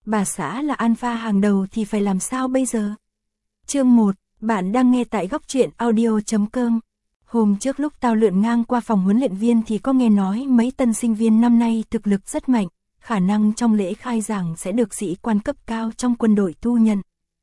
bà xã là alpha hàng đầu thì phải làm sao bây giờ? Chương 1, bạn đang nghe tại góc truyện audio.com. Hôm trước lúc tao lượn ngang qua phòng huấn luyện viên thì có nghe nói mấy tân sinh viên năm nay thực lực rất mạnh, khả năng trong lễ khai giảng sẽ được sĩ quan cấp cao trong quân đội thu nhận.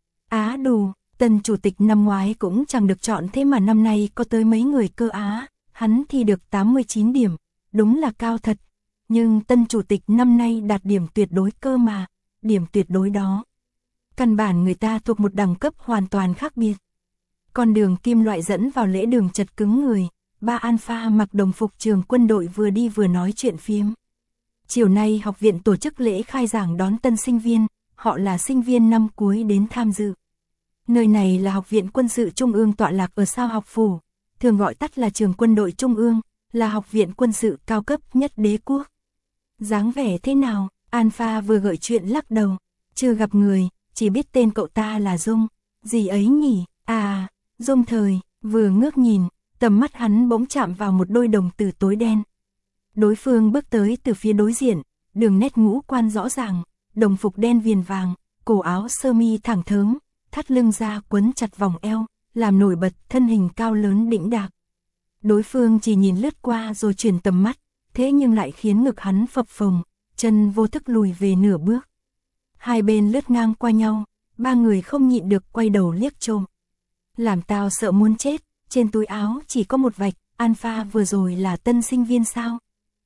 Á đù, tân chủ tịch năm ngoái cũng chẳng được chọn thế mà năm nay có tới mấy người cơ á, hắn thì được 89 điểm, đúng là cao thật. Nhưng tân chủ tịch năm nay đạt điểm tuyệt đối cơ mà, điểm tuyệt đối đó. Căn bản người ta thuộc một đẳng cấp hoàn toàn khác biệt. Con đường kim loại dẫn vào lễ đường chật cứng người, ba alpha mặc đồng phục trường quân đội vừa đi vừa nói chuyện phiếm. Chiều nay học viện tổ chức lễ khai giảng đón tân sinh viên, họ là sinh viên năm cuối đến tham dự. Nơi này là Học viện Quân sự Trung ương tọa lạc ở Sao Học Phủ, thường gọi tắt là Trường Quân đội Trung ương, là học viện quân sự cao cấp nhất đế quốc. Dáng vẻ thế nào? Alpha vừa gợi chuyện lắc đầu, chưa gặp người, chỉ biết tên cậu ta là Dung. Gì ấy nhỉ? À, Dung Thời, vừa ngước nhìn, tầm mắt hắn bỗng chạm vào một đôi đồng tử tối đen. Đối phương bước tới từ phía đối diện, đường nét ngũ quan rõ ràng, đồng phục đen viền vàng, cổ áo sơ mi thẳng thớm, thắt lưng ra quấn chặt vòng eo, làm nổi bật thân hình cao lớn đĩnh đạc. Đối phương chỉ nhìn lướt qua rồi chuyển tầm mắt, thế nhưng lại khiến ngực hắn phập phồng, chân vô thức lùi về nửa bước. Hai bên lướt ngang qua nhau, ba người không nhịn được quay đầu liếc trộm. Làm tao sợ muốn chết, trên túi áo chỉ có một vạch, Alpha vừa rồi là tân sinh viên sao?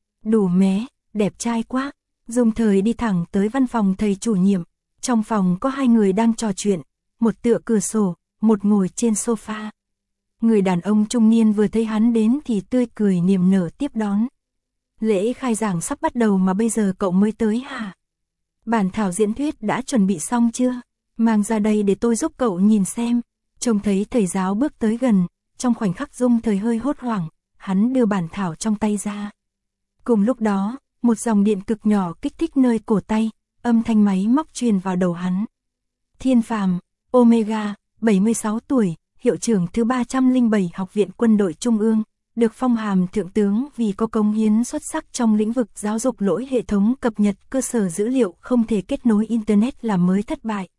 Đủ mé, đẹp trai quá. Dung Thời đi thẳng tới văn phòng thầy chủ nhiệm, trong phòng có hai người đang trò chuyện, một tựa cửa sổ, một ngồi trên sofa. Người đàn ông trung niên vừa thấy hắn đến thì tươi cười niềm nở tiếp đón. Lễ khai giảng sắp bắt đầu mà bây giờ cậu mới tới hả? Bản thảo diễn thuyết đã chuẩn bị xong chưa? Mang ra đây để tôi giúp cậu nhìn xem. Trông thấy thầy giáo bước tới gần, trong khoảnh khắc Dung Thời hơi hốt hoảng, hắn đưa bản thảo trong tay ra. Cùng lúc đó, một dòng điện cực nhỏ kích thích nơi cổ tay, âm thanh máy móc truyền vào đầu hắn. Thiên Phàm, Omega, 76 tuổi, hiệu trưởng thứ 307 Học viện Quân đội Trung ương, được phong hàm thượng tướng vì có công hiến xuất sắc trong lĩnh vực giáo dục. Lỗi hệ thống cập nhật cơ sở dữ liệu không thể kết nối Internet làm mới thất bại.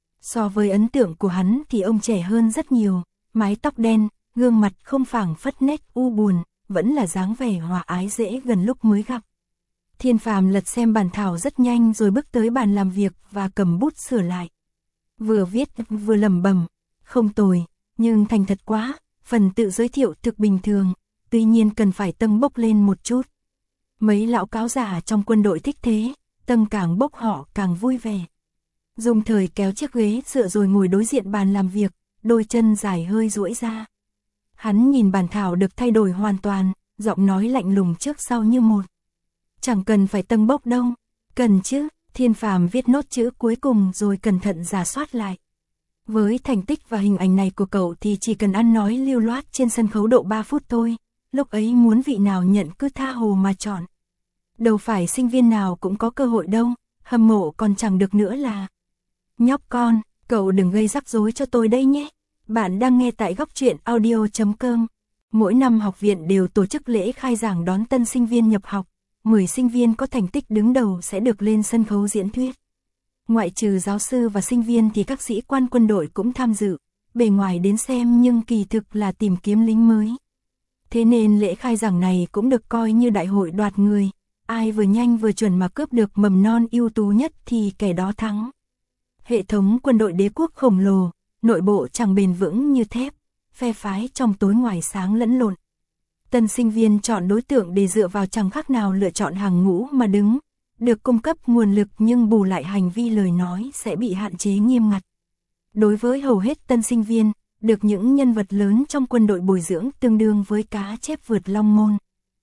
So với ấn tượng của hắn thì ông trẻ hơn rất nhiều, mái tóc đen, gương mặt không phảng phất nét u buồn, vẫn là dáng vẻ hòa ái dễ gần lúc mới gặp. Thiên Phàm lật xem bản thảo rất nhanh rồi bước tới bàn làm việc và cầm bút sửa lại. Vừa viết vừa lẩm bẩm, không tồi, nhưng thành thật quá, phần tự giới thiệu thực bình thường, tuy nhiên cần phải tâng bốc lên một chút. Mấy lão cáo già trong quân đội thích thế, tâng càng bốc họ càng vui vẻ. Dung Thời kéo chiếc ghế dựa rồi ngồi đối diện bàn làm việc, đôi chân dài hơi duỗi ra. Hắn nhìn bản thảo được thay đổi hoàn toàn, giọng nói lạnh lùng trước sau như một. Chẳng cần phải tâng bốc đâu, cần chứ. Thiên Phàm viết nốt chữ cuối cùng rồi cẩn thận rà soát lại. Với thành tích và hình ảnh này của cậu thì chỉ cần ăn nói lưu loát trên sân khấu độ 3 phút thôi, lúc ấy muốn vị nào nhận cứ tha hồ mà chọn. Đâu phải sinh viên nào cũng có cơ hội đâu, hâm mộ còn chẳng được nữa là. Nhóc con, cậu đừng gây rắc rối cho tôi đây nhé. Bạn đang nghe tại góc truyện audio.com. Mỗi năm học viện đều tổ chức lễ khai giảng đón tân sinh viên nhập học. 10 sinh viên có thành tích đứng đầu sẽ được lên sân khấu diễn thuyết. Ngoại trừ giáo sư và sinh viên thì các sĩ quan quân đội cũng tham dự, bề ngoài đến xem nhưng kỳ thực là tìm kiếm lính mới. Thế nên lễ khai giảng này cũng được coi như đại hội đoạt người, ai vừa nhanh vừa chuẩn mà cướp được mầm non ưu tú nhất thì kẻ đó thắng. Hệ thống quân đội đế quốc khổng lồ, nội bộ chẳng bền vững như thép, phe phái trong tối ngoài sáng lẫn lộn. Tân sinh viên chọn đối tượng để dựa vào chẳng khác nào lựa chọn hàng ngũ mà đứng, được cung cấp nguồn lực nhưng bù lại hành vi lời nói sẽ bị hạn chế nghiêm ngặt. Đối với hầu hết tân sinh viên, được những nhân vật lớn trong quân đội bồi dưỡng tương đương với cá chép vượt long môn.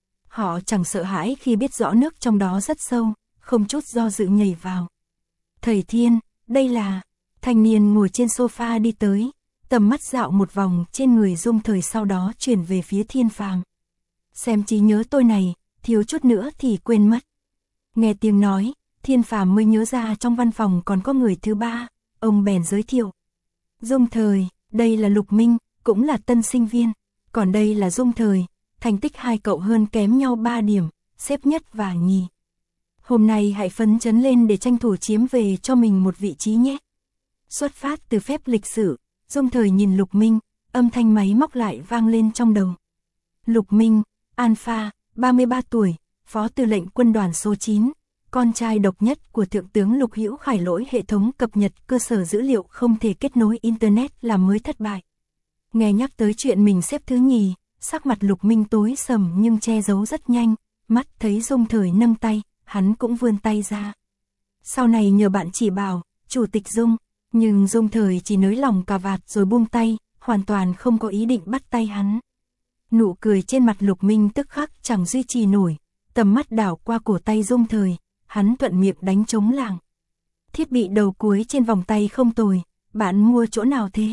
Họ chẳng sợ hãi khi biết rõ nước trong đó rất sâu, không chút do dự nhảy vào. Thầy Thiên, đây là... Thanh niên ngồi trên sofa đi tới, tầm mắt dạo một vòng trên người Dung Thời sau đó chuyển về phía Thiên Phàm. Xem trí nhớ tôi này, thiếu chút nữa thì quên mất. Nghe tiếng nói, Thiên Phàm mới nhớ ra trong văn phòng còn có người thứ ba, ông bèn giới thiệu. Dung Thời, đây là Lục Minh, cũng là tân sinh viên, còn đây là Dung Thời, thành tích hai cậu hơn kém nhau 3 điểm, xếp nhất và nhì. Hôm nay hãy phấn chấn lên để tranh thủ chiếm về cho mình một vị trí nhé. Xuất phát từ phép lịch sử, Dung Thời nhìn Lục Minh, âm thanh máy móc lại vang lên trong đầu. Lục Minh, Alpha, 33 tuổi, phó tư lệnh quân đoàn số 9, con trai độc nhất của Thượng tướng Lục Hữu Khải. Lỗi hệ thống cập nhật cơ sở dữ liệu không thể kết nối Internet làm mới thất bại. Nghe nhắc tới chuyện mình xếp thứ nhì, sắc mặt Lục Minh tối sầm nhưng che giấu rất nhanh, mắt thấy Dung Thời nâng tay, hắn cũng vươn tay ra. Sau này nhờ bạn chỉ bảo, Chủ tịch Dung, nhưng Dung Thời chỉ nới lỏng cà vạt rồi buông tay, hoàn toàn không có ý định bắt tay hắn. Nụ cười trên mặt Lục Minh tức khắc chẳng duy trì nổi, tầm mắt đảo qua cổ tay Dung Thời, hắn thuận miệng đánh trống lảng. Thiết bị đầu cuối trên vòng tay không tồi, bạn mua chỗ nào thế?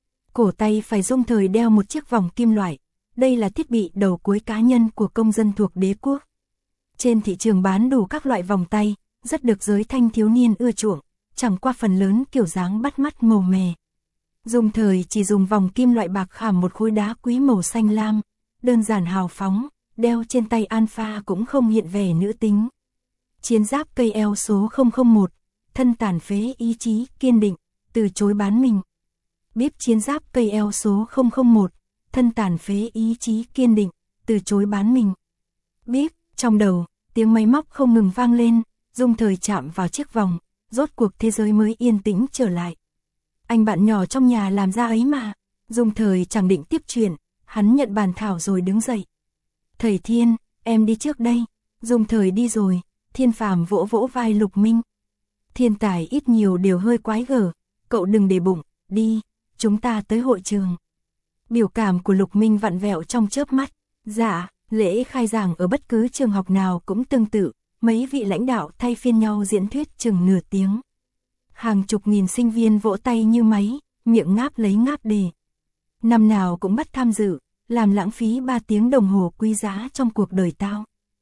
Cổ tay phải Dung Thời đeo một chiếc vòng kim loại, đây là thiết bị đầu cuối cá nhân của công dân thuộc đế quốc. Trên thị trường bán đủ các loại vòng tay, rất được giới thanh thiếu niên ưa chuộng, chẳng qua phần lớn kiểu dáng bắt mắt màu mè. Dung Thời chỉ dùng vòng kim loại bạc khảm một khối đá quý màu xanh lam, đơn giản hào phóng, đeo trên tay Alpha cũng không hiện vẻ nữ tính. Chiến giáp cây eo số 001, thân tàn phế ý chí kiên định, từ chối bán mình. Bíp chiến giáp cây eo số 001, thân tàn phế ý chí kiên định, từ chối bán mình. Bíp, trong đầu, tiếng máy móc không ngừng vang lên, Dung Thời chạm vào chiếc vòng, rốt cuộc thế giới mới yên tĩnh trở lại. Anh bạn nhỏ trong nhà làm ra ấy mà. Dung Thời chẳng định tiếp chuyện, hắn nhận bàn thảo rồi đứng dậy. Thầy Thiên, em đi trước đây. Dung Thời đi rồi, Thiên Phàm vỗ vỗ vai Lục Minh. Thiên tài ít nhiều đều hơi quái gở, cậu đừng để bụng, đi, chúng ta tới hội trường. Biểu cảm của Lục Minh vặn vẹo trong chớp mắt. Dạ, lễ khai giảng ở bất cứ trường học nào cũng tương tự, mấy vị lãnh đạo thay phiên nhau diễn thuyết chừng nửa tiếng. Hàng chục nghìn sinh viên vỗ tay như máy, miệng ngáp lấy ngáp đề. Năm nào cũng bắt tham dự, làm lãng phí 3 tiếng đồng hồ quý giá trong cuộc đời tao.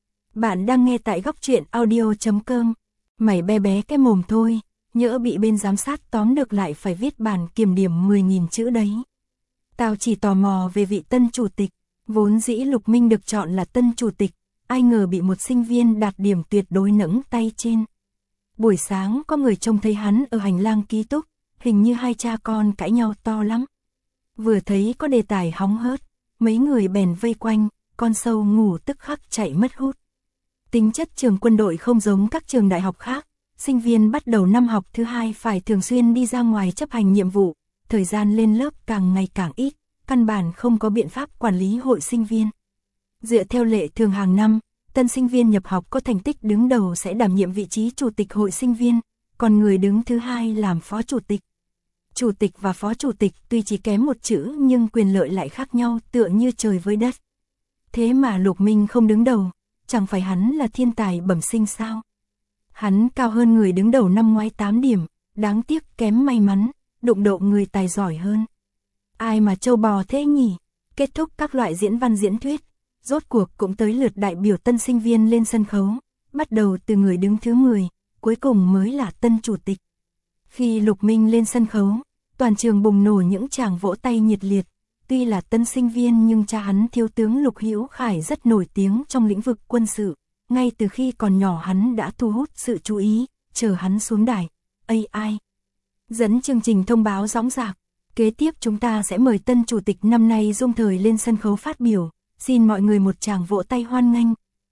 Bạn đang nghe tại góc truyện audio.com. Mày bé bé cái mồm thôi, nhỡ bị bên giám sát tóm được lại phải viết bản kiểm điểm 10.000 chữ đấy. Tao chỉ tò mò về vị tân chủ tịch, vốn dĩ Lục Minh được chọn là tân chủ tịch, ai ngờ bị một sinh viên đạt điểm tuyệt đối nẫng tay trên. Buổi sáng có người trông thấy hắn ở hành lang ký túc, hình như hai cha con cãi nhau to lắm. Vừa thấy có đề tài hóng hớt, mấy người bèn vây quanh, con sâu ngủ tức khắc chạy mất hút. Tính chất trường quân đội không giống các trường đại học khác, sinh viên bắt đầu năm học thứ 2 phải thường xuyên đi ra ngoài chấp hành nhiệm vụ, thời gian lên lớp càng ngày càng ít, căn bản không có biện pháp quản lý hội sinh viên. Dựa theo lệ thường hàng năm, tân sinh viên nhập học có thành tích đứng đầu sẽ đảm nhiệm vị trí chủ tịch hội sinh viên, còn người đứng thứ 2 làm phó chủ tịch. Chủ tịch và phó chủ tịch tuy chỉ kém một chữ nhưng quyền lợi lại khác nhau tựa như trời với đất. Thế mà Lục Minh không đứng đầu, chẳng phải hắn là thiên tài bẩm sinh sao? Hắn cao hơn người đứng đầu năm ngoái 8 điểm, đáng tiếc kém may mắn, đụng độ người tài giỏi hơn. Ai mà trâu bò thế nhỉ? Kết thúc các loại diễn văn diễn thuyết, rốt cuộc cũng tới lượt đại biểu tân sinh viên lên sân khấu, bắt đầu từ người đứng thứ 10, cuối cùng mới là tân chủ tịch. Khi Lục Minh lên sân khấu, toàn trường bùng nổ những tràng vỗ tay nhiệt liệt, tuy là tân sinh viên nhưng cha hắn thiếu tướng Lục Hữu Khải rất nổi tiếng trong lĩnh vực quân sự, ngay từ khi còn nhỏ hắn đã thu hút sự chú ý, chờ hắn xuống đài. AI dẫn chương trình thông báo dõng dạc, kế tiếp chúng ta sẽ mời tân chủ tịch năm nay Dung Thời lên sân khấu phát biểu. Xin mọi người một tràng vỗ tay hoan nghênh.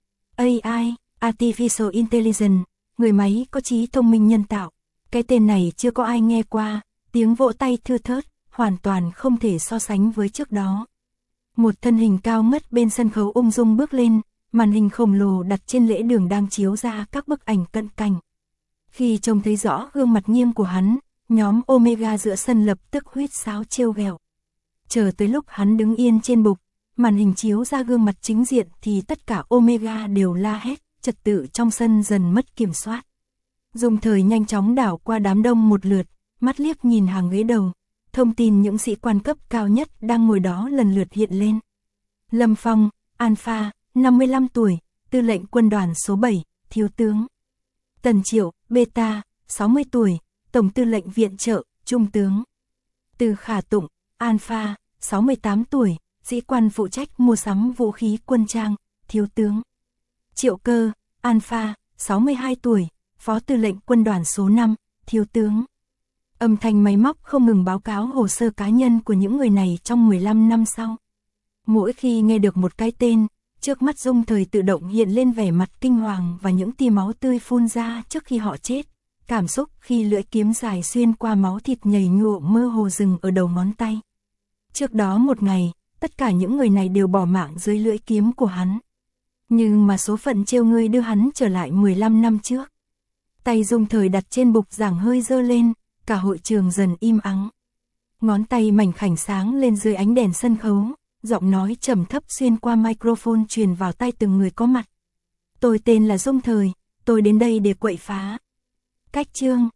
AI, Artificial Intelligence, người máy có trí thông minh nhân tạo. Cái tên này chưa có ai nghe qua, tiếng vỗ tay thưa thớt, hoàn toàn không thể so sánh với trước đó. Một thân hình cao ngất bên sân khấu ung dung bước lên, màn hình khổng lồ đặt trên lễ đường đang chiếu ra các bức ảnh cận cảnh. Khi trông thấy rõ gương mặt nghiêm của hắn, nhóm Omega giữa sân lập tức huýt sáo trêu ghẹo. Chờ tới lúc hắn đứng yên trên bục, màn hình chiếu ra gương mặt chính diện thì tất cả Omega đều la hét, trật tự trong sân dần mất kiểm soát. Dung Thời nhanh chóng đảo qua đám đông một lượt, mắt liếc nhìn hàng ghế đầu, thông tin những sĩ quan cấp cao nhất đang ngồi đó lần lượt hiện lên. Lâm Phong, Alpha, 55 tuổi, tư lệnh quân đoàn số 7, thiếu tướng. Tần Triệu, Beta, 60 tuổi, tổng tư lệnh viện trợ, trung tướng. Từ Khả Tụng, Alpha, 68 tuổi, sĩ quan phụ trách mua sắm vũ khí quân trang, thiếu tướng. Triệu Cơ, Alpha, 62 tuổi, Phó Tư lệnh Quân đoàn số 5, Thiếu tướng. Âm thanh máy móc không ngừng báo cáo hồ sơ cá nhân của những người này trong 15 năm sau. Mỗi khi nghe được một cái tên, trước mắt Dung Thời tự động hiện lên vẻ mặt kinh hoàng và những tia máu tươi phun ra trước khi họ chết. Cảm xúc khi lưỡi kiếm dài xuyên qua máu thịt nhầy nhụa mơ hồ dừng ở đầu ngón tay. Trước đó một ngày, tất cả những người này đều bỏ mạng dưới lưỡi kiếm của hắn. Nhưng mà số phận trêu ngươi đưa hắn trở lại 15 năm trước. Tay Dung Thời đặt trên bục giảng hơi giơ lên, cả hội trường dần im ắng. Ngón tay mảnh khảnh sáng lên dưới ánh đèn sân khấu, giọng nói trầm thấp xuyên qua microphone truyền vào tai từng người có mặt. Tôi tên là Dung Thời, tôi đến đây để quậy phá. Cách chương